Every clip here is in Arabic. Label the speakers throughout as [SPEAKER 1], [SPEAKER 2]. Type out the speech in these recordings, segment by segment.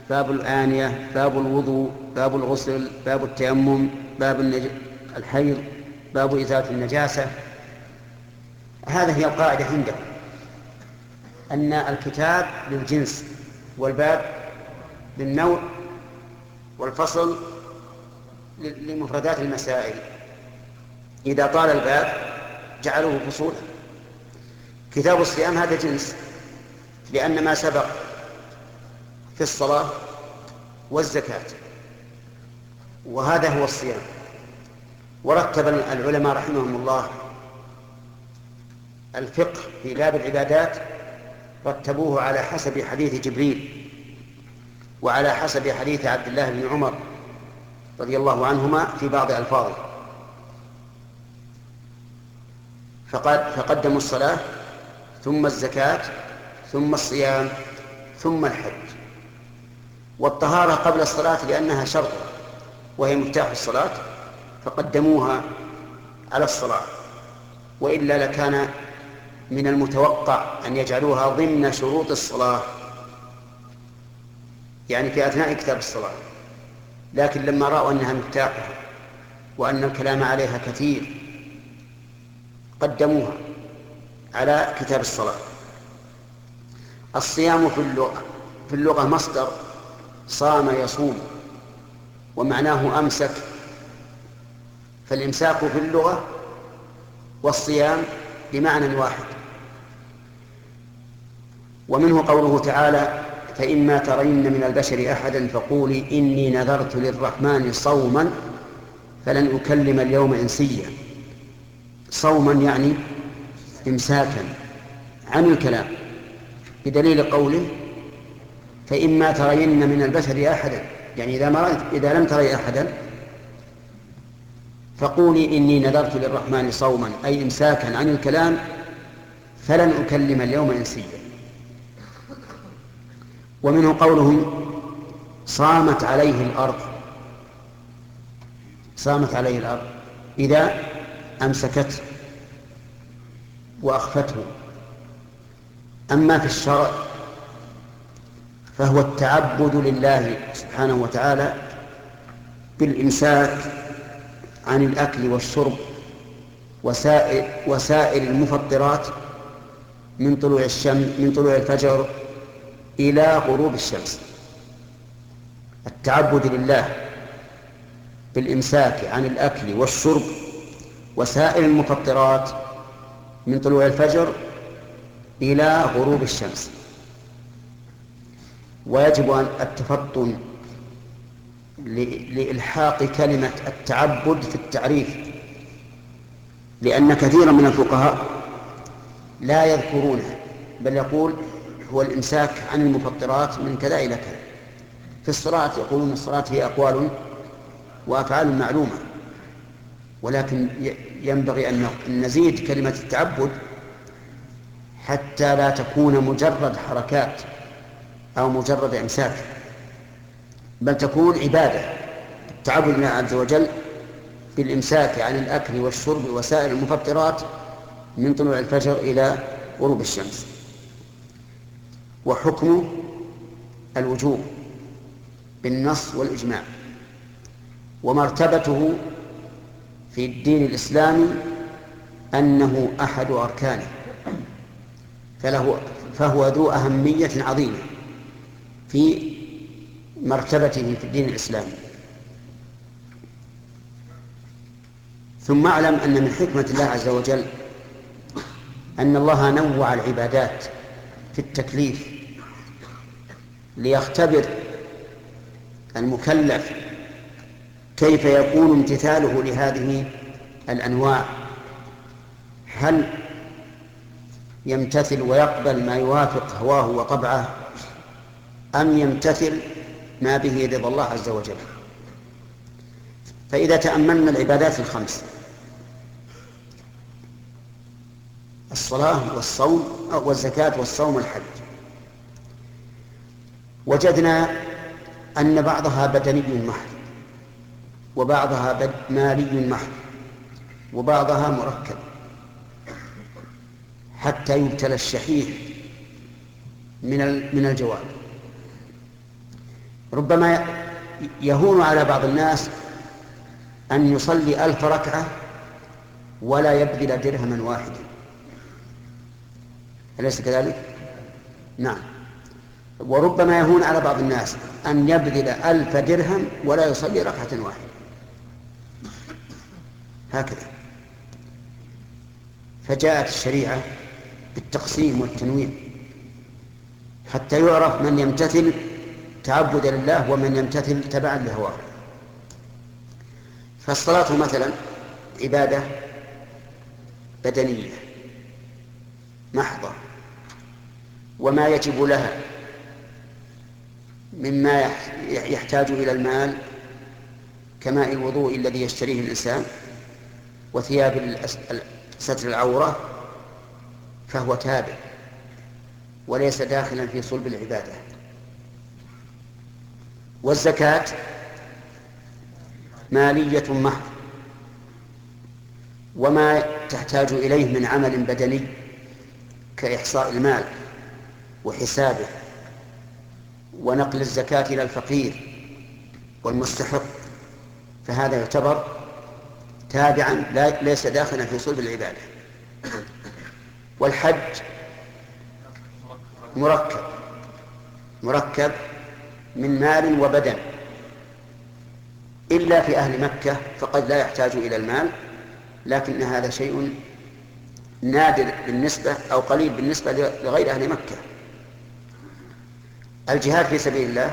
[SPEAKER 1] باب الآنية، باب الوضوء، باب الغسل، باب التيمم، باب الحيض، باب إزالة النجاسة. هذه هي القاعدة عندهم، أن الكتاب للجنس، والباب للنوع، والفصل لمفردات المسائل. إذا طال الباب جعلوه فصولا. كتاب الصيام هذا جنس، لأن ما سبق في الصلاة والزكاة، وهذا هو الصيام. ورتب العلماء رحمهم الله الفقه في باب العبادات، رتبوه على حسب حديث جبريل، وعلى حسب حديث عبد الله بن عمر رضي الله عنهما في بعض ألفاظه. فقدموا الصلاة، ثم الزكاة، ثم الصيام، ثم الحج. والطهارة قبل الصلاة لأنها شرط وهي مفتاح الصلاة، فقدموها على الصلاة، وإلا لكان من المتوقع أن يجعلوها ضمن شروط الصلاة، يعني في أثناء كتاب الصلاة. لكن لما رأوا أنها مفتاحها وأن الكلام عليها كثير قدموها على كتاب الصلاة. الصيام في اللغة مصدر صام يصوم، ومعناه أمسك، فالإمساك في اللغة والصيام بمعنى واحد. ومنه قوله تعالى: فإما ترين من البشر أحدا فقولي إني نذرت للرحمن صوما فلن أكلم اليوم إنسيا. صوما يعني إمساكا عن الكلام، بدليل قوله: فإما ترين من البشر أحدا، يعني إذا لم تري أحدا فقولي إني نذرت للرحمن صوما، أي إمساكا عن الكلام، فلن أكلم اليوم إنسيا. ومنه قولهم: صامت عليه الأرض. صامت عليه الأرض إذا أمسكته وأخفته. أما في الشرع فهو التعبد لله سبحانه وتعالى بالإمساك عن الأكل والشرب وسائر المفطرات من طلوع الفجر إلى غروب الشمس. التعبد لله بالإمساك عن الأكل والشرب وسائر المفطرات من طلوع الفجر إلى غروب الشمس. ويجب أن التفطن لإلحاق كلمة التعبد في التعريف، لأن كثيرا من الفقهاء لا يذكرونه، بل يقول هو الإمساك عن المفطرات من كذا إلى كذا. في الصلاة يقولون الصلاة هي أقوال وأفعال معلومة، ولكن ينبغي أن نزيد كلمة التعبد حتى لا تكون مجرد حركات أو مجرد إمساك، بل تكون عبادة. التعبد لله عز وجل بالإمساك عن الأكل والشرب وسائر المفطرات من طلوع الفجر إلى غروب الشمس. وحكم الوجوب بالنص والإجماع، ومرتبته في الدين الإسلامي أنه أحد أركانه، فهو ذو أهمية عظيمة في مرتبته في الدين الإسلامي. ثم اعلم أن من حكمة الله عز وجل أن الله نوع العبادات في التكليف ليختبر المكلف كيف يكون امتثاله لهذه الأنواع، هل يمتثل ويقبل ما يوافق هواه وطبعه، أم يمتثل ما به رضا الله عز وجل. فإذا تأملنا العبادات الخمس: الصلاة والصوم والزكاة والصوم والحج، وجدنا أن بعضها بدني محض، وبعضها مالي محض، وبعضها مركب، حتى يبتلى الشحيح من الجواب. ربما يهون على بعض الناس أن يصلي 1000 ركعة ولا يبذل درهما واحدا، أليس كذلك؟ نعم. وربما يهون على بعض الناس أن يبذل 1000 درهم ولا يصلي ركعة واحدة، هكذا. فجاءت الشريعة بالتقسيم والتنويع حتى يعرف من يمتثل تعبدا لله ومن يمتثل تبعا لهواه. فالصلاة مثلا عبادة بدنية محضة، وما يجب لها مما يحتاج إلى المال كماء الوضوء الذي يشتريه الإنسان وثياب ستر العورة فهو تابع وليس داخلا في صلب العبادة. والزكاة مالية محض، وما تحتاج إليه من عمل بدني كإحصاء المال وحسابه ونقل الزكاة إلى الفقير والمستحق فهذا يعتبر تابعا ليس داخلا في صلب العبادة. والحج مركب من مال وبدن، إلا في أهل مكة فقد لا يحتاج إلى المال، لكن هذا شيء نادر بالنسبة أو قليل بالنسبة لغير أهل مكة. الجهاد في سبيل الله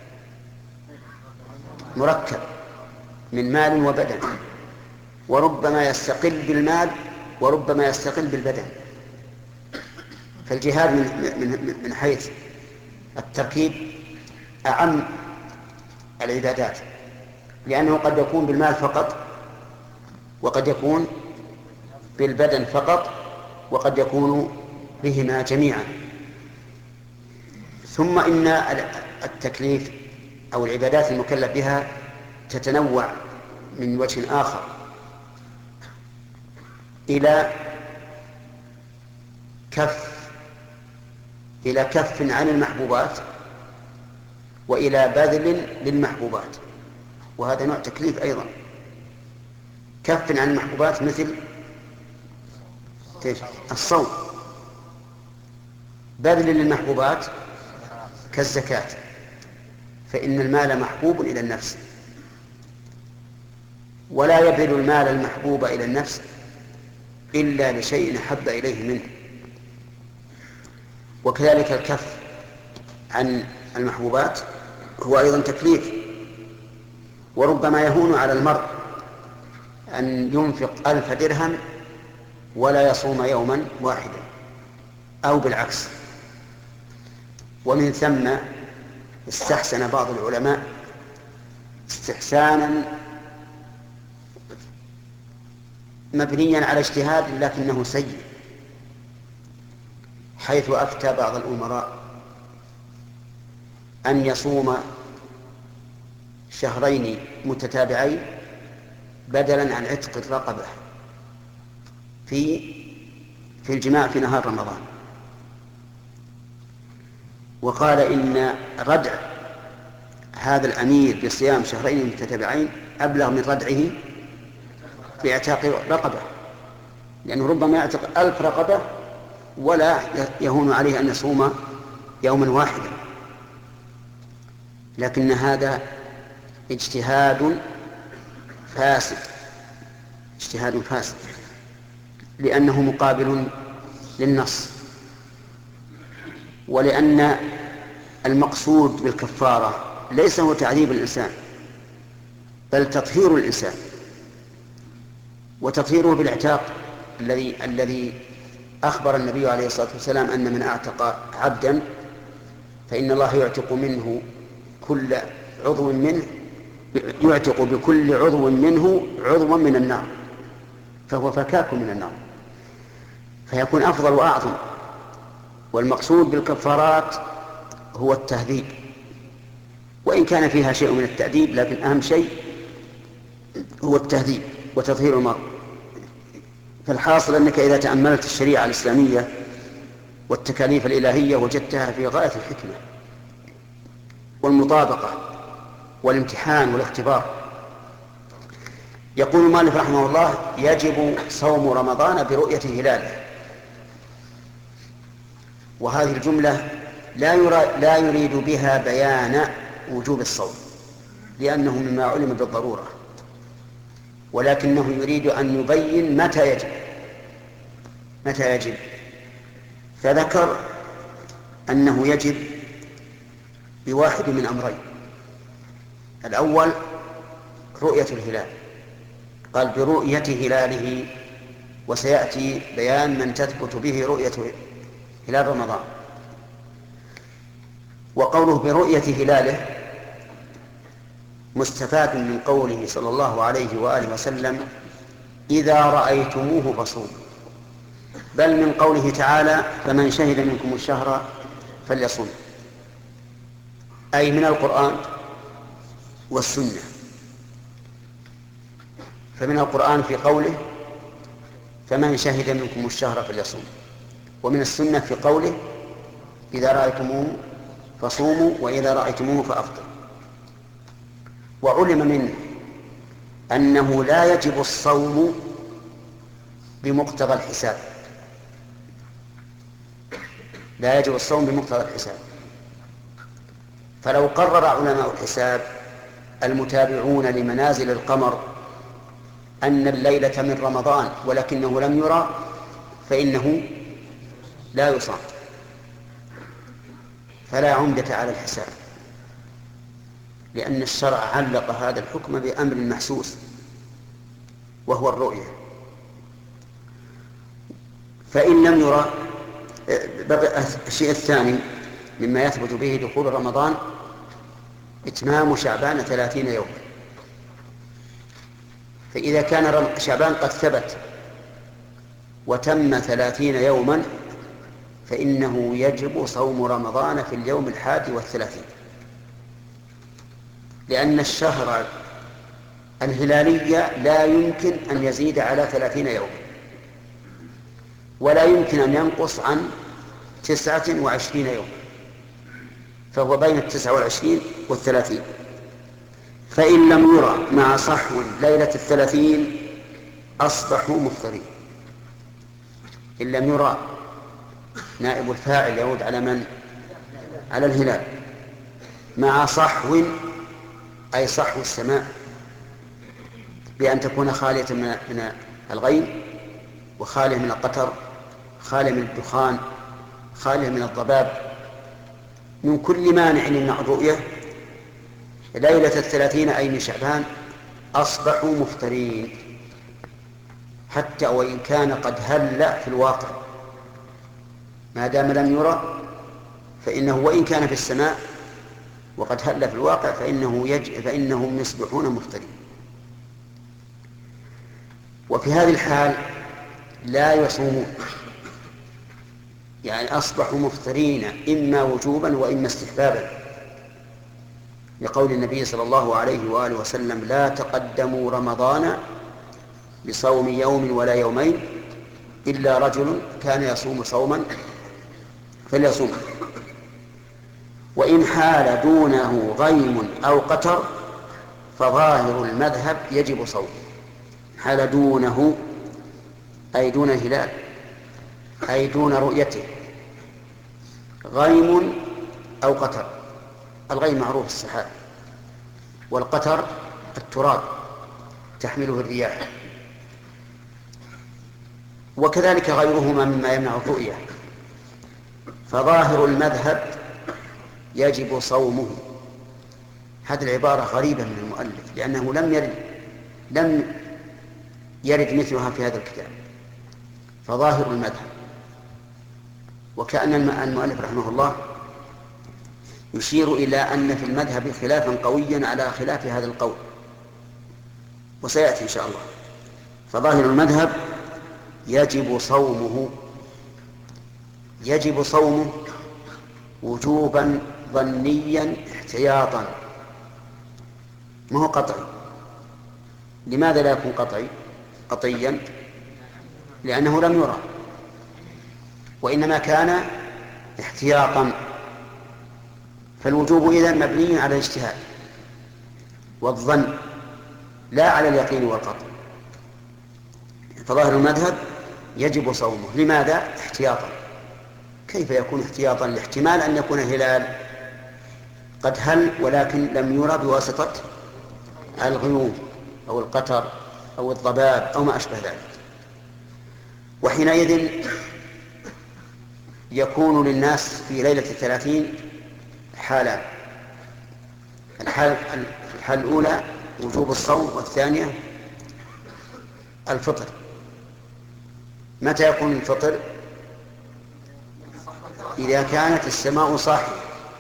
[SPEAKER 1] مركب من مال وبدن، وربما يستقل بالمال وربما يستقل بالبدن. فالجهاد من حيث التركيب أعم العبادات، لأنه قد يكون بالمال فقط وقد يكون بالبدن فقط وقد يكون بهما جميعا. ثم إن التكليف أو العبادات المكلف بها تتنوع من وجه آخر إلى كف عن المحبوبات وإلى بذل للمحبوبات، وهذا نوع تكليف أيضا. كف عن المحبوبات مثل الصوم، بذل للمحبوبات كالزكاة، فإن المال محبوب إلى النفس ولا يبذل المال المحبوب إلى النفس إلا لشيء أحب إليه منه. وكذلك الكف عن المحبوبات هو أيضا تكليف، وربما يهون على المرء أن ينفق 1000 درهم ولا يصوم يوما واحدا أو بالعكس. ومن ثم استحسن بعض العلماء استحسانا مبنيا على اجتهاد لكنه سيء، حيث أفتى بعض الأمراء أن يصوم شهرين متتابعين بدلا عن عتق الرقبة في الجماع في نهار رمضان، وقال إن ردع هذا الأمير بصيام شهرين متتابعين أبلغ من ردعه باعتاق رقبة، لأنه ربما يعتق 1000 رقبة ولا يهون عليه أن يصوم يوما واحدا. لكن هذا اجتهاد فاسد لأنه مقابل للنص، ولأن المقصود بالكفارة ليس هو تعذيب الإنسان بل تطهير الإنسان، وتطهيره بالاعتاق الذي أخبر النبي عليه الصلاة والسلام أن من أعتق عبدا فإن الله يعتق منه كل عضو منه، يعتق بكل عضو منه عضوا من النار، فهو فكاك من النار، فيكون أفضل وأعظم. والمقصود بالكفارات هو التهذيب، وإن كان فيها شيء من التأديب لكن أهم شيء هو التهذيب وتطهير المرء. فالحاصل أنك إذا تأملت الشريعة الإسلامية والتكاليف الإلهية وجدتها في غاية الحكمة، والمطابقة والامتحان والاختبار. يقول المؤلف رحمه الله: يجب صوم رمضان برؤية هلاله. وهذه الجملة لا يريد بها بيان وجوب الصوم، لأنه مما علم بالضرورة، ولكنه يريد أن يبين متى يجب. فذكر أنه يجب بواحد من أمرين: الأول رؤية الهلال، قال برؤية هلاله، وسيأتي بيان من تثبت به رؤية هلال رمضان. وقوله برؤية هلاله مستفاد من قوله صلى الله عليه وآله وسلم: إذا رأيتموه فصوموا، بل من قوله تعالى: فمن شهد منكم الشهر فليصم، أي من القرآن والسنة. فمن القرآن في قوله: فمن شهد منكم الشهر فليصم، ومن السنة في قوله: إذا رأيتموه فصوموا وإذا رأيتموه فأفطروا. وعلم منه أنه لا يجب الصوم بمقتضى الحساب، لا يجب الصوم بمقتضى الحساب. فلو قرر علماء الحساب المتابعون لمنازل القمر أن الليلة من رمضان ولكنه لم يرى، فإنه لا يصام، فلا عمدة على الحساب، لأن الشرع علق هذا الحكم بأمر محسوس وهو الرؤية. فإن لم يرى، بقي الشيء الثاني مما يثبت به دخول رمضان: إتمام شعبان 30 يوما. فإذا كان شعبان قد ثبت وتم 30 يوما فإنه يجب صوم رمضان في اليوم 31، لأن الشهر الهلالي لا يمكن أن يزيد على 30 يوما، ولا يمكن أن ينقص عن 29 يوما، فهو بين 29 و30. فإن لم يرى مع صحو ليلة 30 أصبحوا مفطرين. إن لم يرى، نائب الفاعل يعود على من؟ على الهلال. مع صحو أي صحو السماء، بأن تكون خالية من الغيم، وخالية من القطر، خالية من الدخان، خالية من الضباب، من كل مانع يمنع الرؤية. ليلة 30 أي من شعبان أصبحوا مفطرين، حتى وإن كان قد هل في الواقع، ما دام لم يرى فإنه وإن كان في السماء وقد هل في الواقع فإنهم يصبحون مفطرين. وفي هذه الحال لا يصومون، يعني أصبحوا مفطرين إما وجوبا وإما استحبابا، لقول النبي صلى الله عليه وآله وسلم: لا تقدموا رمضان بصوم يوم ولا يومين إلا رجل كان يصوم صوما فليصوم. وإن حال دونه غيم أو قتر فظاهر المذهب يجب صوم. حال دونه أي دون الهلال، أي دون رؤيته، غيم أو قتر. الغيم معروف السحاب، والقتر التراب تحمله الرياح، وكذلك غيرهما مما يمنع الرؤية. فظاهر المذهب يجب صومه. هذه العبارة غريبة من المؤلف، لأنه لم يرد مثلها في هذا الكتاب. فظاهر المذهب، وكأن المؤلف رحمه الله يشير إلى أن في المذهب خلافا قويا على خلاف هذا القول، وسيأتي إن شاء الله. فظاهر المذهب يجب صومه، يجب صومه وجوبا ظنيا احتياطا، ما هو قطعي. لماذا لا يكون قطعيا؟ لأنه لم يرى، وإنما كان احتياطا. فالوجوب إذن مبني على الاجتهاد والظن لا على اليقين والقطع. فظاهر المذهب يجب صومه. لماذا؟ احتياطا. كيف يكون احتياطا؟ لاحتمال أن يكون الهلال قد هل ولكن لم يرى بواسطة الغيوم أو القطر أو الضباب أو ما أشبه ذلك. وحينئذ يكون للناس في ليلة 30 حالان: الحالة الأولى وجوب الصوم، والثانية الفطر. متى يكون الفطر؟ إذا كانت السماء صاحية،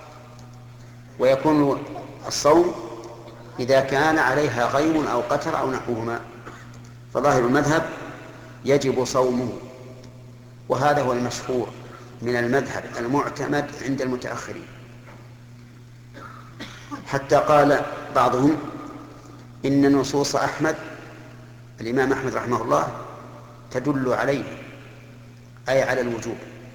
[SPEAKER 1] ويكون الصوم إذا كان عليها غيم أو قتر أو نحوهما. فظاهر المذهب يجب صومه، وهذا هو المشهور من المذهب المعتمد عند المتأخرين، حتى قال بعضهم إن نصوص أحمد، الإمام أحمد رحمه الله، تدل عليه، أي على الوجوب.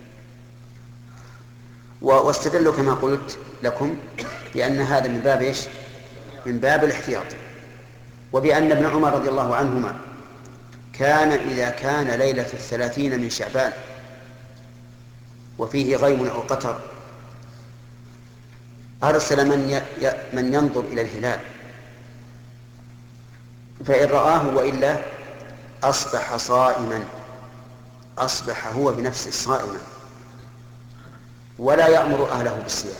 [SPEAKER 1] واستدلوا كما قلت لكم بأن هذا من باب إيش؟ من باب الاحتياط، وبأن ابن عمر رضي الله عنهما كان إذا كان ليلة 30 من شعبان وفيه غيم أو قطر أرسل من ينظر إلى الهلال، فإن رآه وإلا أصبح صائما، أصبح هو بنفسه صائما ولا يأمر أهله بالصيام.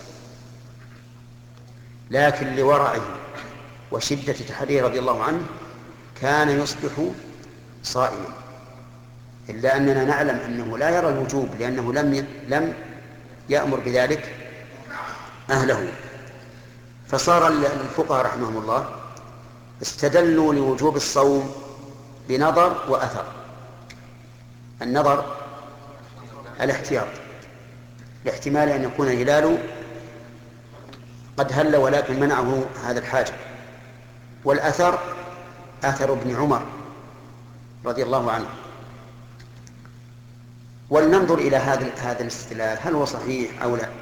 [SPEAKER 1] لكن لورعه وشدة تحريه رضي الله عنه كان يصبح صائما، إلا أننا نعلم أنه لا يرى الوجوب لأنه لم يأمر بذلك أهله. فصار الفقهاء رحمهم الله استدلوا لوجوب الصوم بنظر وأثر. النظر الاحتياط لاحتمال أن يكون الهلال قد هل ولكن منعه هذا الحاجة، والأثر أثر ابن عمر رضي الله عنه. ولننظر إلى هذا الاستدلال هل هو صحيح أو لا.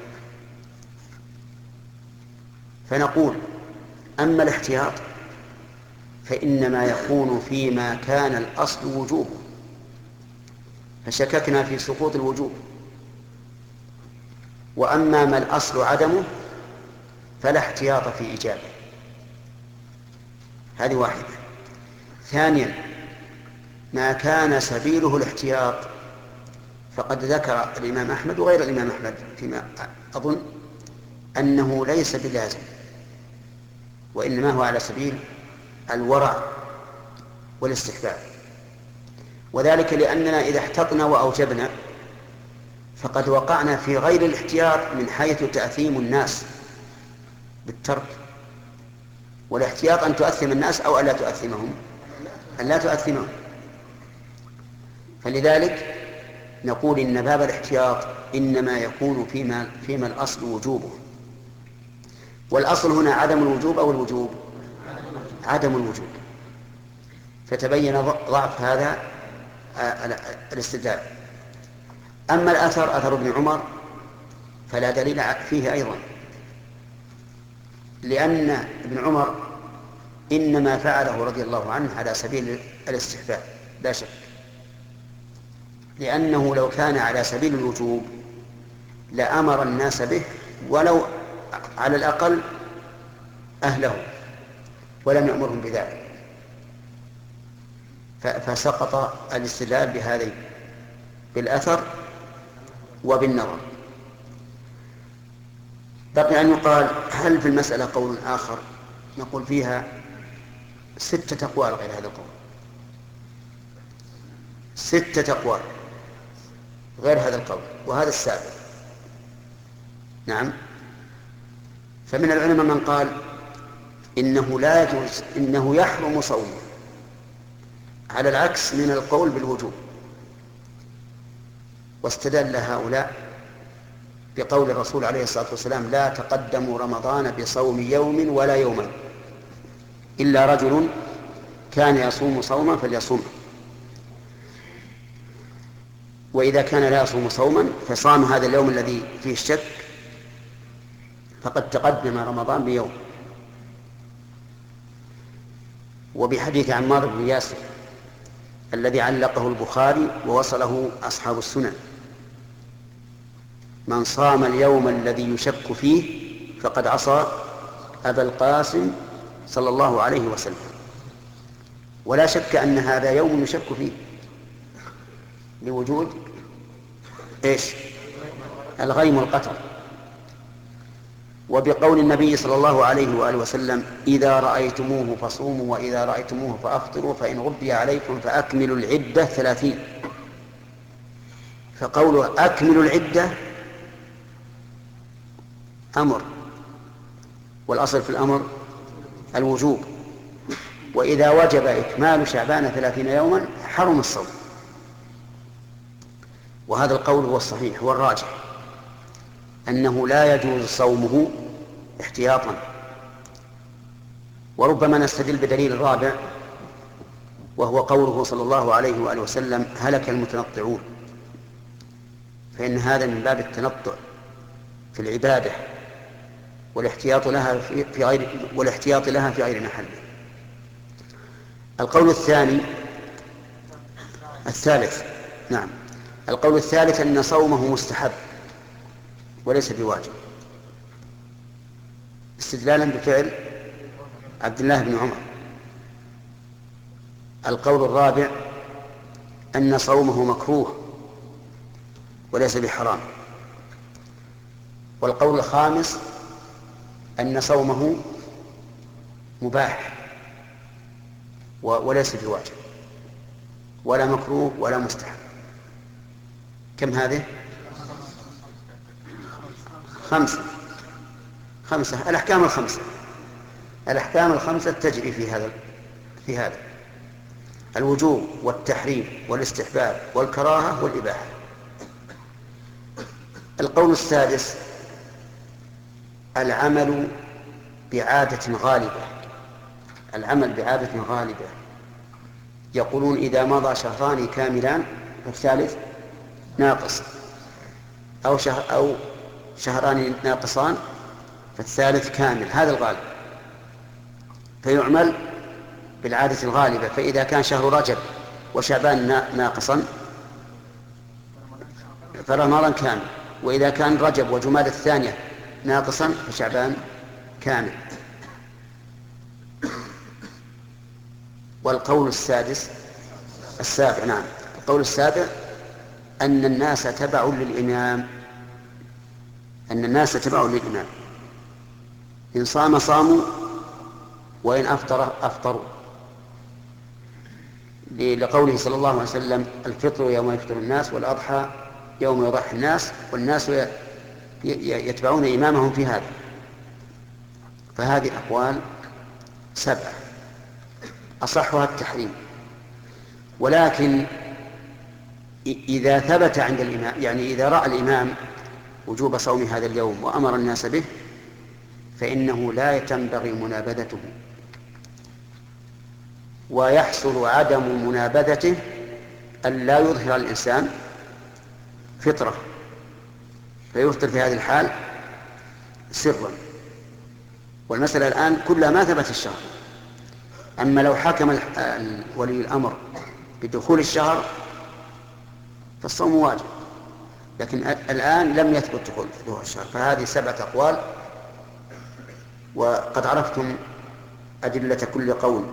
[SPEAKER 1] فنقول: أما الاحتياط فإنما يكون فيما كان الأصل وجوبه فشككنا في سقوط الوجوب، وأما ما الأصل عدمه فلا احتياط في إجابة. هذه واحدة. ثانيا، ما كان سبيله الاحتياط فقد ذكر الإمام أحمد وغير الإمام أحمد فيما أظن أنه ليس بلازم، وإنما هو على سبيل الورع والاستحباب. وذلك لأننا إذا احتطنا وأوجبنا فقد وقعنا في غير الاحتياط من حيث تأثيم الناس بالترك. والاحتياط أن تؤثم الناس أو ألا تؤثمهم، أن لا تؤثمهم. فلذلك نقول إن باب الاحتياط إنما يكون فيما الأصل وجوبه. والأصل هنا عدم الوجوب أو الوجوب؟ عدم الوجوب. فتبين ضعف هذا الاستدلال. أما الأثر أثر ابن عمر فلا دليل فيه أيضا، لأن ابن عمر إنما فعله رضي الله عنه على سبيل الاستحباب لا شك، لأنه لو كان على سبيل الوجوب لأمر الناس به ولو على الأقل أهله ولم يأمرهم بذلك، فسقط الاستدلال بهذين، بالأثر وبالنظر. بقي أن يقال: هل في المسألة قول آخر؟ نقول فيها 6 أقوال غير هذا القول، 6 أقوال غير هذا القول، وهذا السابق. نعم. فمن العلماء من قال إنه لا يجوز، إنه يحرم صومه، على العكس من القول بالوجوب. واستدل هؤلاء بقول الرسول عليه الصلاة والسلام: لا تقدموا رمضان بصوم يوم ولا يومين إلا رجل كان يصوم صوما فليصومه. وإذا كان لا يصوم صوما فصام هذا اليوم الذي فيه الشك فقد تقدم رمضان بيوم. وبحديث عمار بن ياسر الذي علقه البخاري ووصله أصحاب السنن: من صام اليوم الذي يشك فيه فقد عصى أبا القاسم صلى الله عليه وسلم. ولا شك أن هذا يوم يشك فيه لوجود الغيم والقتل. وبقول النبي صلى الله عليه وآله وسلم: إذا رأيتموه فصوموا وإذا رأيتموه فأفطروا فإن غبي عليكم فأكملوا العدة 30. فقوله أكملوا العدة أمر، والأصل في الأمر الوجوب، وإذا وجب إكمال شعبان 30 يوما حرم الصوم. وهذا القول هو الصحيح، هو الراجح، أنه لا يجوز صومه احتياطا. وربما نستدل بدليل رابع، وهو قوله صلى الله عليه وآله وسلم: هلك المتنطعون. فإن هذا من باب التنطع في العبادة والاحتياط لها في غير محله. القول الثالث أن صومه مستحب وليس بواجب، استدلالا بفعل عبد الله بن عمر. القول الرابع أن صومه مكروه وليس بحرام. والقول الخامس أن صومه مباح وليس بواجب ولا مكروه ولا مستحب. كم هذه؟ 5. الأحكام الخمسة تجري في هذا الوجوب والتحريم والاستحباب والكراهة والإباحة. القول السادس: العمل بعادة غالبة. يقولون إذا مضى شهران كاملان فالثالث ناقص، أو شهران ناقصان فالثالث كامل، هذا الغالب، فيعمل بالعادة الغالبة. فإذا كان شهر رجب وشعبان ناقصا فرمضان كامل، وإذا كان رجب وجمادى الثانية ناقصا فشعبان كامل. والقول السابع أن الناس تبع للإمام، إن صام صاموا وإن أفطروا، لقوله صلى الله عليه وسلم: الفطر يوم يفطر الناس والأضحى يوم يضحي الناس، والناس يتبعون إمامهم في هذا. فهذه أقوال 7 أصحها التحريم. ولكن إذا ثبت عند الإمام، يعني إذا رأى الإمام وجوب صوم هذا اليوم وأمر الناس به، فإنه لا ينبغي منابذته، ويحصل عدم منابذته أن لا يظهر الإنسان فطرة فيفطر في هذه الحال سرا. والمسألة الآن كلها ما ثبت الشهر. أما لو حكم ولي الأمر بدخول الشهر فالصوم واجب، لكن الآن لم يثبت دخول الشهر. فهذه 7 أقوال، وقد عرفتم أدلة كل قول.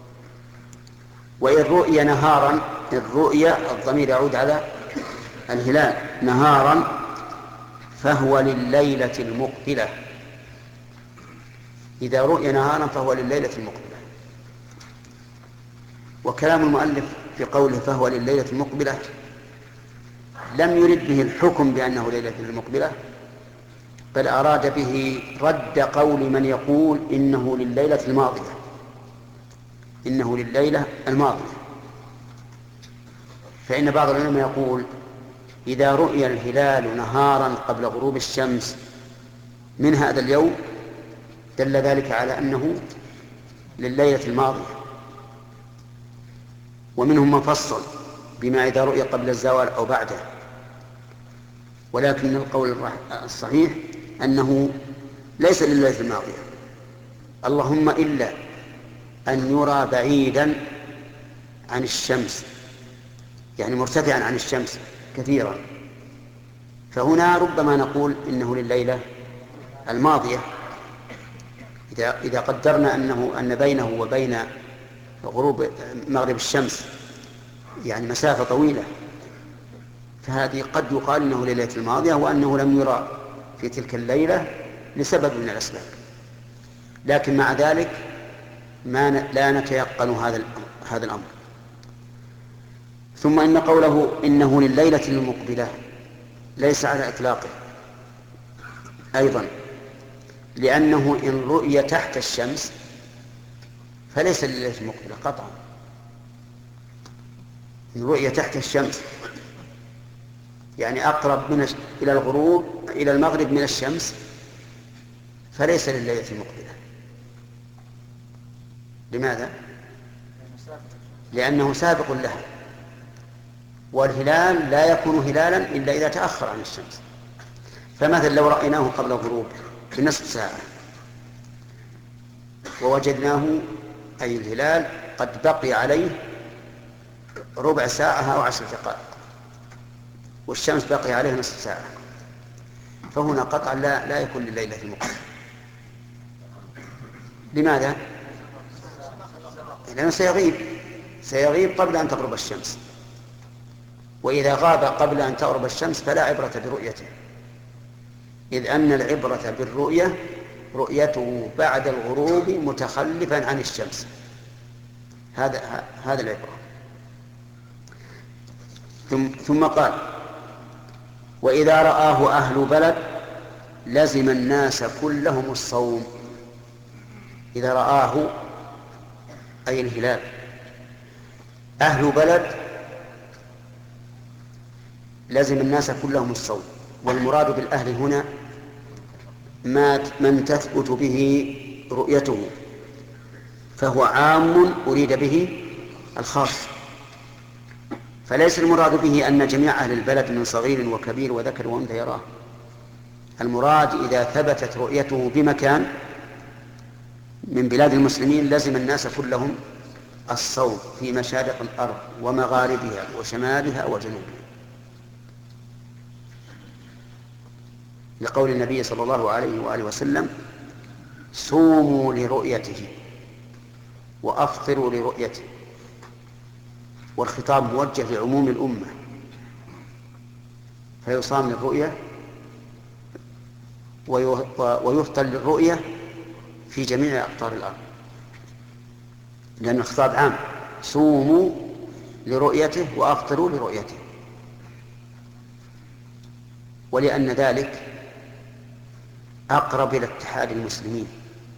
[SPEAKER 1] وإن رؤي نهارا، الرؤيا الضمير يعود على الهلال، نهارا فهو لليلة المقبلة. إذا رؤي نهارا فهو لليلة المقبلة. وكلام المؤلف في قوله فهو لليلة المقبلة لم يرد به الحكم بأنه ليلة المقبلة، بل أراد به رد قول من يقول إنه لليلة الماضية. فإن بعض العلماء يقول إذا رؤي الهلال نهارا قبل غروب الشمس من هذا اليوم دل ذلك على أنه لليلة الماضية. ومنهم من فصل بما إذا رؤي قبل الزوال أو بعده، ولكن القول الصحيح أنه ليس لليلة الماضية، اللهم إلا أن يرى بعيدا عن الشمس، يعني مرتفعا عن الشمس كثيرا، فهنا ربما نقول إنه لليلة الماضية إذا قدرنا أن بينه وبين مغرب الشمس يعني مسافة طويلة، فهذه قد يقال إنه ليلة الماضية وأنه لم يرى في تلك الليلة لسبب من الأسباب، لكن مع ذلك لا نتيقن هذا الأمر. ثم إن قوله إنه لليلة المقبلة ليس على إطلاقه أيضا، لأنه إن رؤي تحت الشمس فليس لليلة المقبلة قطعا. إن رؤي تحت الشمس يعني أقرب إلى المغرب من الشمس فليس لليلة المقبلة. لماذا؟ لأنه سابق لها، والهلال لا يكون هلالا إلا إذا تأخر عن الشمس. فمثلا لو رأيناه قبل الغروب بنصف ساعة ووجدناه أي الهلال قد بقي عليه ربع ساعة أو 10 دقائق والشمس بقي عليه نصف ساعة، فهنا قطعا لا يكون لليلة المقبلة. لماذا؟ لأنه سيغيب قبل أن تغرب الشمس، وإذا غاب قبل أن تغرب الشمس فلا عبرة برؤيته، إذ أن العبرة بالرؤية رؤيته بعد الغروب متخلفا عن الشمس، هذا العبرة. ثم قال وإذا رآه أهل بلد لزم الناس كلهم الصوم. إذا رآه أي الهلال أهل بلد لزم الناس كلهم الصوم، والمراد بالأهل هنا من تثبت به رؤيته، فهو عام أريد به الخاص، فليس المراد به أن جميع أهل البلد من صغير وكبير وذكر وأنثى يراه. المراد إذا ثبتت رؤيته بمكان من بلاد المسلمين لزم الناس كلهم الصوم في مشارق الأرض ومغاربها وشمالها وجنوبها، لقول النبي صلى الله عليه وآله وسلم صوموا لرؤيته وأفطروا لرؤيته، والخطاب موجه لعموم الأمة، فيصام للرؤية ويفطر للرؤية في جميع أقطار الأرض، لأن الخطاب عام، صوموا لرؤيته وأفطروا لرؤيته. ولأن ذلك أقرب إلى اتحاد المسلمين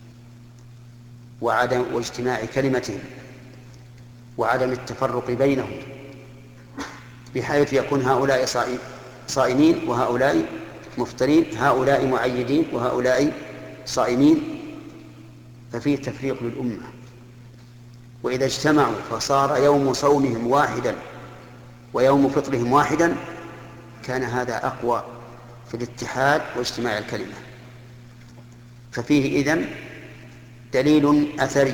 [SPEAKER 1] واجتماع كلمتهم وعدم التفرق بينهم، بحيث يكون هؤلاء صائمين وهؤلاء مفطرين، هؤلاء معيدين وهؤلاء صائمين، ففيه تفريق للأمة. وإذا اجتمعوا فصار يوم صومهم واحدا ويوم فطرهم واحدا كان هذا أقوى في الاتحاد واجتماع الكلمة. ففيه إذن دليل أثري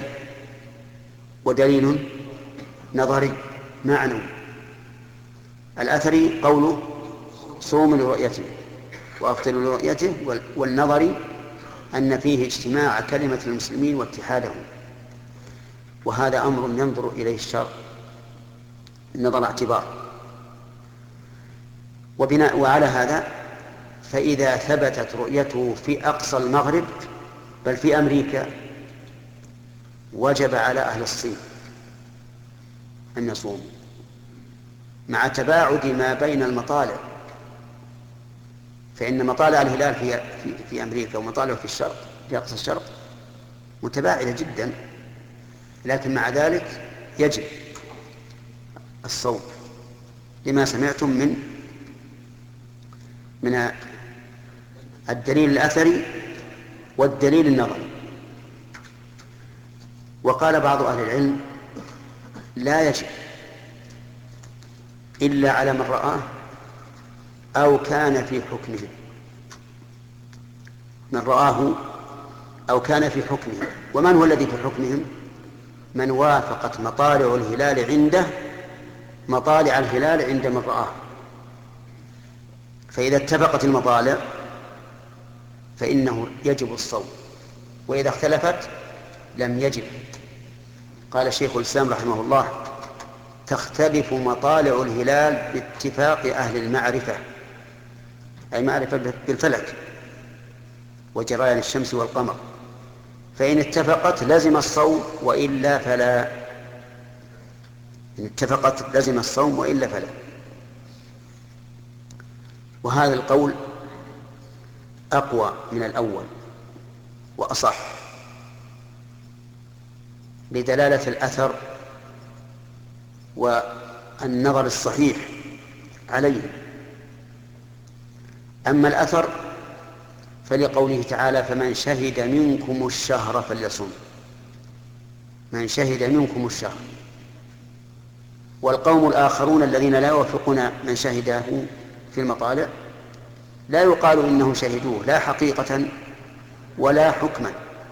[SPEAKER 1] ودليل نظري معنوي. الأثري قوله صوم لرؤيته وأفطر لرؤيته، والنظري أن فيه اجتماع كلمة المسلمين واتحادهم، وهذا أمر ينظر إليه الشرع نظر اعتبار. وعلى هذا فإذا ثبتت رؤيته في أقصى المغرب بل في أمريكا وجب على أهل الصين أن يصوموا مع تباعد ما بين المطالع، فإن مطالع الهلال في أمريكا ومطالعه في الشرق في أقصى الشرق متباعدة جدا، لكن مع ذلك يجب الصوم لما سمعتم من الدليل الأثري والدليل النظري. وقال بعض أهل العلم لا يجب إلا على من رآه أو كان في حكمه. من رآه أو كان في حكمهم. ومن هو الذي في حكمهم؟ من وافقت مطالع الهلال عنده مطالع الهلال عند من رآه. فإذا اتفقت المطالع فإنه يجب الصوم، وإذا اختلفت لم يجب. قال شيخ الإسلام رحمه الله: تختلف مطالع الهلال باتفاق أهل المعرفة، أي معرفة بالفلك وجريان الشمس والقمر، فإن اتفقت لزم الصوم وإلا فلا. إن اتفقت لزم الصوم وإلا فلا. وهذا القول أقوى من الأول وأصح بدلالة الأثر والنظر الصحيح عليه. أما الأثر فلقوله تعالى: فمن شهد منكم الشهر فليصم. من شهد منكم الشهر. والقوم الآخرون الذين لا يوافقون من شهده في المطالع لا يقال إنهم شهدوه لا حقيقة ولا حكما.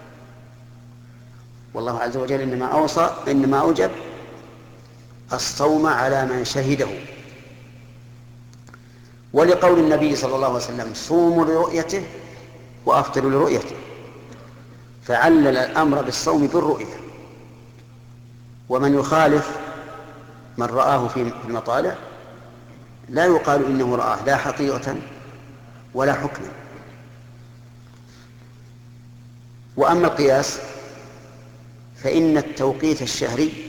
[SPEAKER 1] والله عز وجل إنما أوجب الصوم على من شهده. ولقول النبي صلى الله عليه وسلم: صوموا لرؤيته وأفطروا لرؤيته، فعلل الأمر بالصوم بالرؤية. ومن يخالف من رآه في المطالع لا يقال إنه رآه لا حقيقة ولا حكما. وأما القياس فإن التوقيت الشهري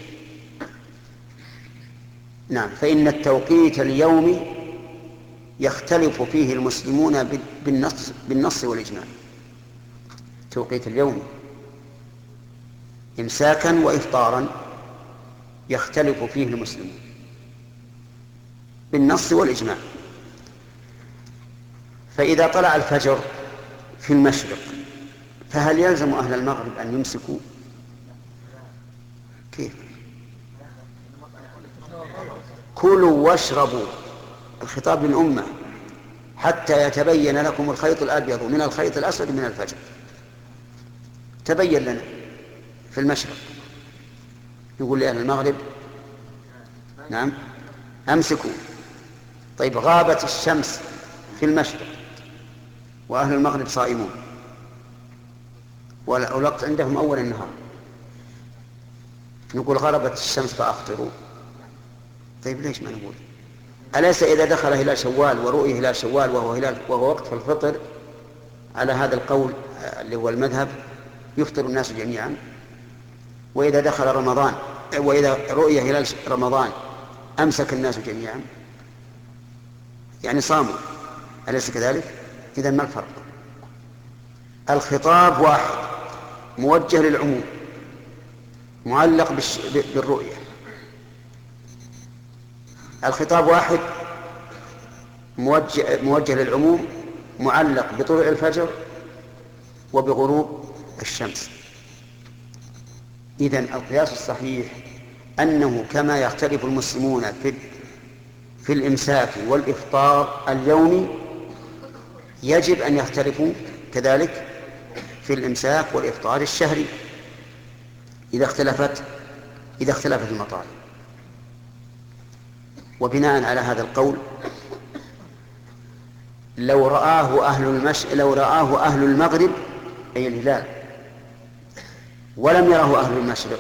[SPEAKER 1] فإن التوقيت اليومي يختلف فيه المسلمون بالنص والإجماع. التوقيت اليومي إمساكا وإفطارا يختلف فيه المسلمون بالنص والإجماع. فإذا طلع الفجر في المشرق فهل يلزم أهل المغرب أن يمسكوا؟ كيف؟ كلوا واشربوا، الخطاب للأمة، حتى يتبين لكم الخيط الأبيض من الخيط الأسود من الفجر. تبين لنا في المشرق، يقول لأهل المغرب: نعم أمسكوا. طيب غابت الشمس في المشرق وأهل المغرب صائمون والوقت عندهم أول النهار، نقول غربت الشمس فأفطروا. طيب ليش ما نقول؟ أليس إذا دخل هلال شوال ورؤي هلال شوال وهو وقت الفطر على هذا القول اللي هو المذهب يفطر الناس جميعا؟ وإذا دخل رمضان وإذا رؤي هلال رمضان أمسك الناس جميعا، يعني صاموا، أليس كذلك؟ إذن ما الفرق؟ الخطاب واحد موجه للعموم معلق بالرؤية. الخطاب واحد موجه للعموم معلق بطلوع الفجر وبغروب الشمس. إذن القياس الصحيح أنه كما يختلف المسلمون في الإمساك والإفطار اليومي يجب أن يختلفوا كذلك في الإمساك والإفطار الشهري إذا اختلفت المطالع. وبناء على هذا القول لو رآه أهل المغرب أي الهلال ولم يره أهل المشرق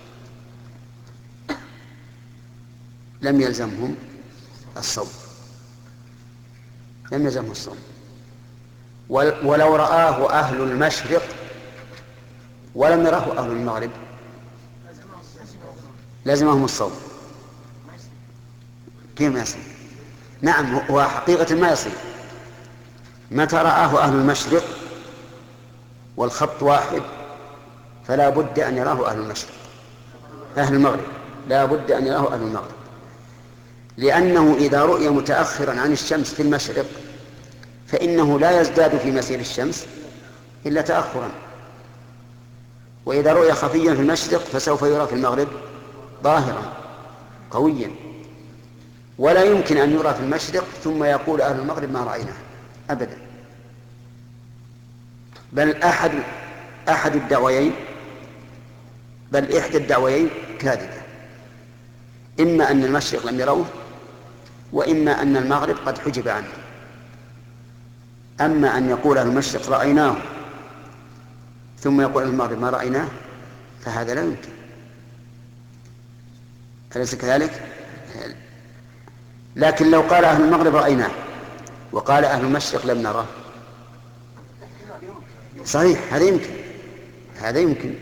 [SPEAKER 1] لم يلزمهم الصوم، ولو رآه أهل المشرق ولم يره أهل المغرب لازمهم الصوم. كيف ما يصير؟ نعم، هو حقيقة ما يصير. متى رآه أهل المشرق والخط واحد فلا بد أن يراه أهل المغرب لا بد أن يراه أهل المغرب، لأنه إذا رؤي متأخرا عن الشمس في المشرق فإنه لا يزداد في مسير الشمس إلا تأخرا، وإذا رؤي خفيا في المشرق فسوف يرى في المغرب ظاهرا قويا. ولا يمكن أن يرى في المشرق ثم يقول أهل المغرب ما رأيناه أبدا، بل أحد أحد الدعويين بل إحدى الدعويين كاذبة، إما أن المشرق لم يروه وإما أن المغرب قد حجب عنه. أما أن يقول أهل المشرق رأيناه ثم يقول أهل المغرب ما رأيناه فهذا لا يمكن، أليس كذلك؟ لكن لو قال أهل المغرب رأيناه وقال أهل المشرق لم نراه صحيح، هذا يمكن.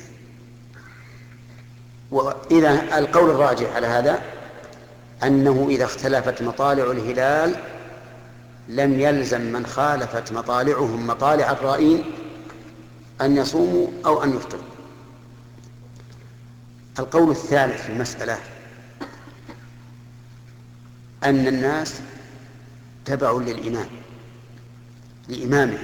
[SPEAKER 1] وإذا القول الراجح على هذا أنه إذا اختلفت مطالع الهلال لم يلزم من خالفت مطالعهم مطالع الرائين أن يصوموا أو أن يفطروا. القول الثالث في المسألة أن الناس تبع للإمام لإمامه،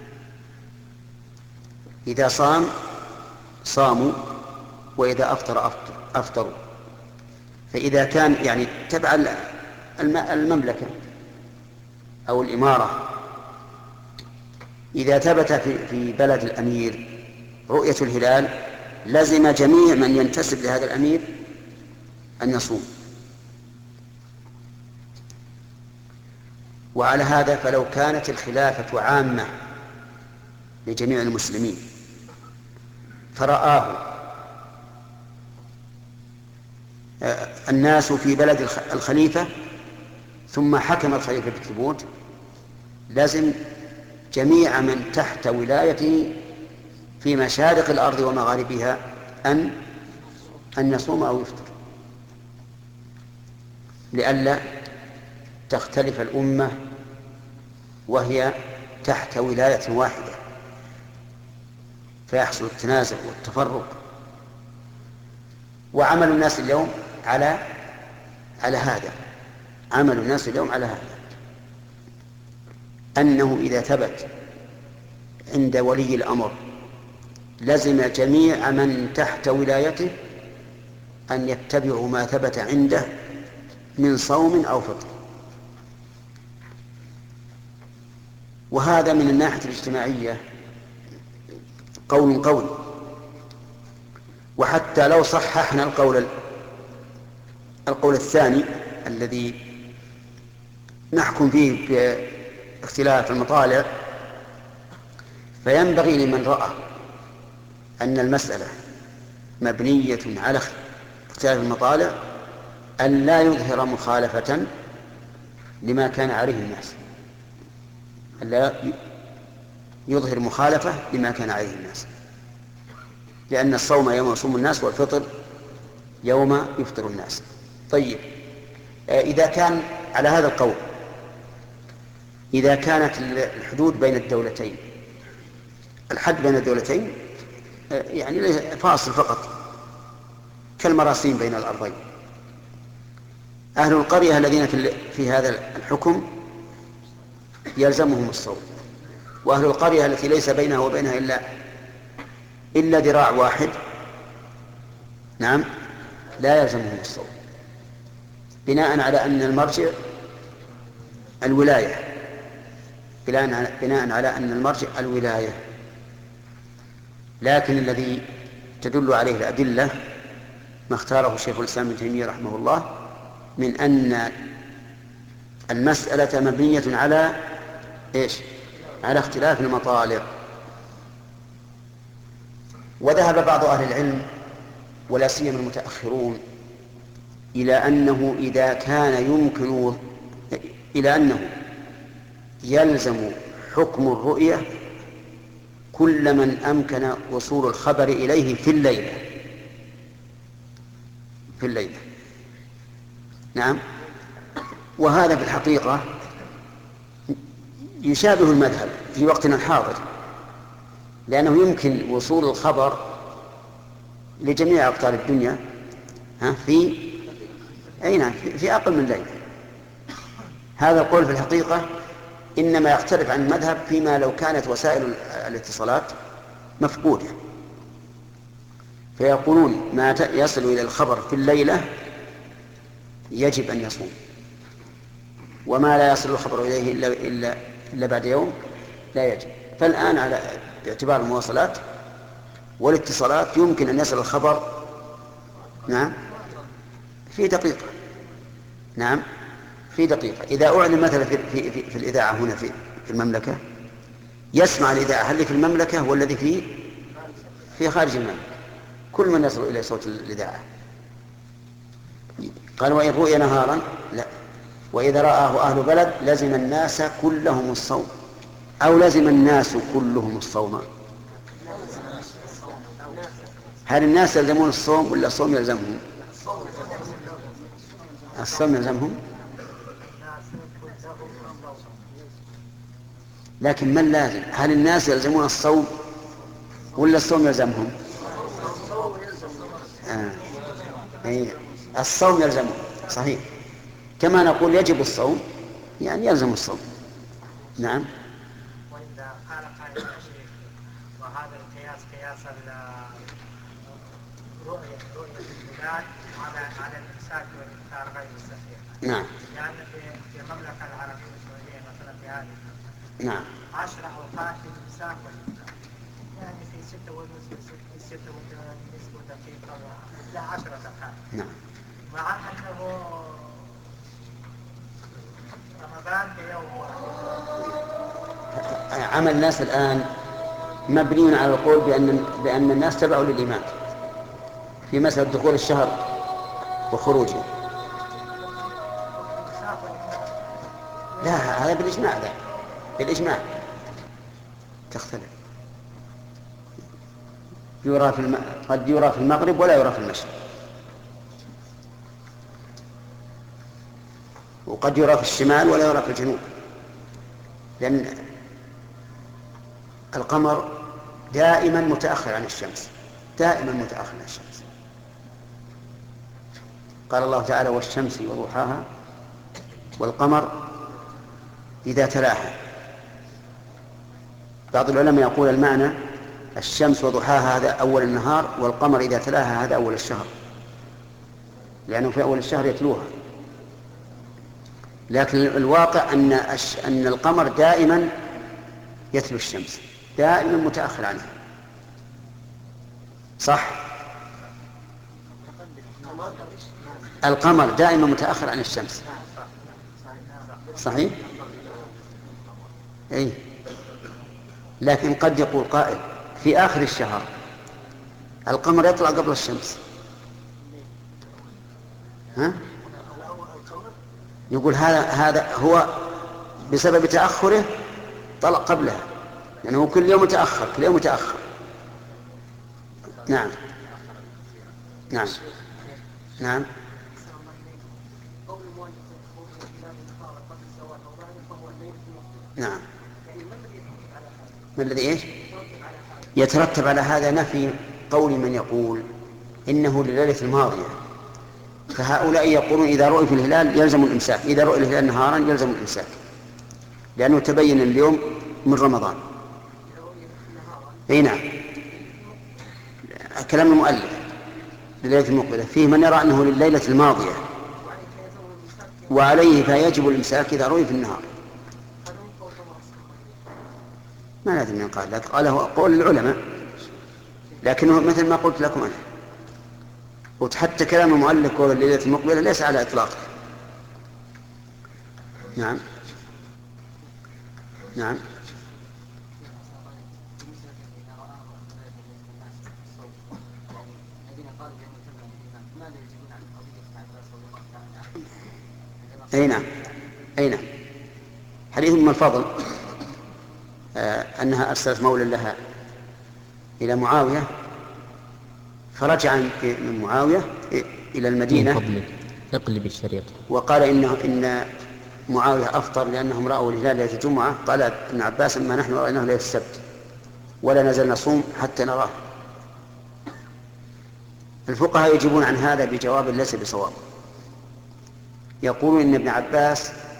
[SPEAKER 1] إذا صام صاموا وإذا أفطر أفطروا. فإذا كان يعني تبع المملكة أو الإمارة، إذا ثبت في بلد الأمير رؤية الهلال لزم جميع من ينتسب لهذا الأمير أن يصوم. وعلى هذا فلو كانت الخلافة عامة لجميع المسلمين فرآه الناس في بلد الخليفة ثم حكم الخليفة بالثبوت لازم جميع من تحت ولايته في مشارق الأرض ومغاربها أن يصوم أو يفطر، لئلا تختلف الأمة وهي تحت ولاية واحدة فيحصل التنازع والتفرق. وعمل الناس اليوم على هذا، عمل الناس اليوم على هذا، أنه إذا ثبت عند ولي الأمر لزم جميع من تحت ولايته أن يتبعوا ما ثبت عنده من صوم أو فطر. وهذا من الناحية الاجتماعية قول. وحتى لو صححنا القول الثاني الذي نحكم فيه باختلاف المطالع، فينبغي لمن رأى أن المسألة مبنية على اختلاف المطالع أن لا يظهر مخالفة لما كان عليه الناس، ألا يظهر مخالفة لما كان عليه الناس، لأن الصوم يوم يصوم الناس والفطر يوم يفطر الناس. طيب، إذا كان على هذا القول، إذا كانت الحدود بين الدولتين، الحد بين الدولتين يعني فاصل فقط كالمراسيم بين الأرضين، أهل القرية الذين في هذا الحكم يلزمهم الصوم، وأهل القرية التي ليس بينها وبينها إلا ذراع واحد نعم لا يلزمهم الصوم، بناء على أن المرجع الولاية، بناء على أن المرجع الولاية. لكن الذي تدل عليه الأدلة ما اختاره الشيخ الإسلام ابن تيمية رحمه الله من أن المسألة مبنية على إيش؟ على اختلاف المطالع. وذهب بعض أهل العلم ولا سيما المتأخرون إلى أنه يلزم حكم الرؤية كل من أمكن وصول الخبر إليه في الليلة. نعم، وهذا في الحقيقة يشابه المذهب في وقتنا الحاضر، لأنه يمكن وصول الخبر لجميع أقطار الدنيا في أقل من ليلة. هذا القول في الحقيقة إنما يختلف عن المذهب فيما لو كانت وسائل الاتصالات مفقودة، فيقولون ما يصل إلى الخبر في الليلة يجب أن يصوم، وما لا يصل الخبر إليه إلا بعد يوم لا يجب. فالآن على باعتبار المواصلات والاتصالات يمكن أن يصل الخبر نعم في دقيقة. نعم في دقيقة. إذا أعلن مثلا في الإذاعة هنا في المملكة يسمع الإذاعة هل في المملكة والذي في خارج المملكة كل من يصل إلى صوت الإذاعة. قال وإن رؤي نهارا لا، وإذا رآه أهل بلد لزم الناس كلهم الصوم أو لزم الناس كلهم الصوم. هل الناس يلزمون الصوم ولا الصوم يلزمهم؟ الصوم يلزمهم، لكن من لازم؟ هل الناس يلزمون الصوم ولا الصوم يلزمهم؟ الصوم يلزمهم صحيح، كما نقول يجب الصوم يعني يلزم الصوم. نعم.
[SPEAKER 2] وإذا قال قائل يا شيخ وهذا القياس قياس رؤية الهلال على الإمساك والإفطار غير صحيح.
[SPEAKER 1] نعم.
[SPEAKER 2] يعني في المملكة العربية السعودية مثلا في هذه
[SPEAKER 1] نعم
[SPEAKER 2] 10 أوقات للإمساك والإفطار، يعني في 6 ونصف 6 ودقيقة لا 10 دقائق.
[SPEAKER 1] نعم.
[SPEAKER 2] مع أنه رمضان بيوم
[SPEAKER 1] عمل الناس الآن مبني على القول بأن الناس تبعوا للإمام في مسألة دخول الشهر وخروجه. لا هذا بالإجماع، لا بالإجماع تختلف، قد يرى في المغرب ولا يرى في المشرق، وقد يرى في الشمال ولا يرى في الجنوب، لأن القمر دائما متأخر عن الشمس، دائما متأخر عن الشمس. قال الله تعالى والشمس وضحاها والقمر إذا تلاها. بعض العلماء يقول المعنى الشمس وضحاها هذا أول النهار، والقمر إذا تلاها هذا أول الشهر، لأنه في أول الشهر يتلوها. لكن الواقع أن القمر دائما يتلو الشمس، دائما متأخر عنها. صح؟ القمر دائما متأخر عن الشمس صحيح؟ أي. لكن قد يقول قائل في آخر الشهر القمر يطلع قبل الشمس، ها؟ يقول هذا هو بسبب تأخره طلع قبلها، يعني هو كل يوم متأخر كل يوم متأخر. نعم نعم نعم. نعم. ما الذي ايش يترتب على هذا؟ نفي قول من يقول إنه لليلة الماضية، فهؤلاء يقولون إذا رؤي في الهلال يلزم الإمساك، إذا رؤي الهلال نهارا يلزم الإمساك لأنه تبين اليوم من رمضان. أي نعم، كلام المؤلف لليلة المقبلة، فيه من يرى أنه لليلة الماضية وعليه فيجب الإمساك إذا رؤي في النهار. ما لازم ينقال، لكن قاله قول العلماء، لكنه مثل ما قلت لكم أنا، وحتى كلام المؤلف قول الليلة المقبلة ليس على إطلاقه. نعم نعم. أي نعم أي نعم. حديث أم الفضل أنها أرسلت مولا لها إلى معاوية، فرجع من معاوية إلى المدينة
[SPEAKER 3] من فضلك اقلب الشريط،
[SPEAKER 1] وقال إن معاوية أفطر لأنهم رأوا الهلال ليلة الجمعة. قال ابن عباس ما نحن رأيناه ليلة السبت ولا نزل نصوم حتى نراه. الفقهاء يجيبون عن هذا بجواب ليس بصواب، يقولون إن ابن عباس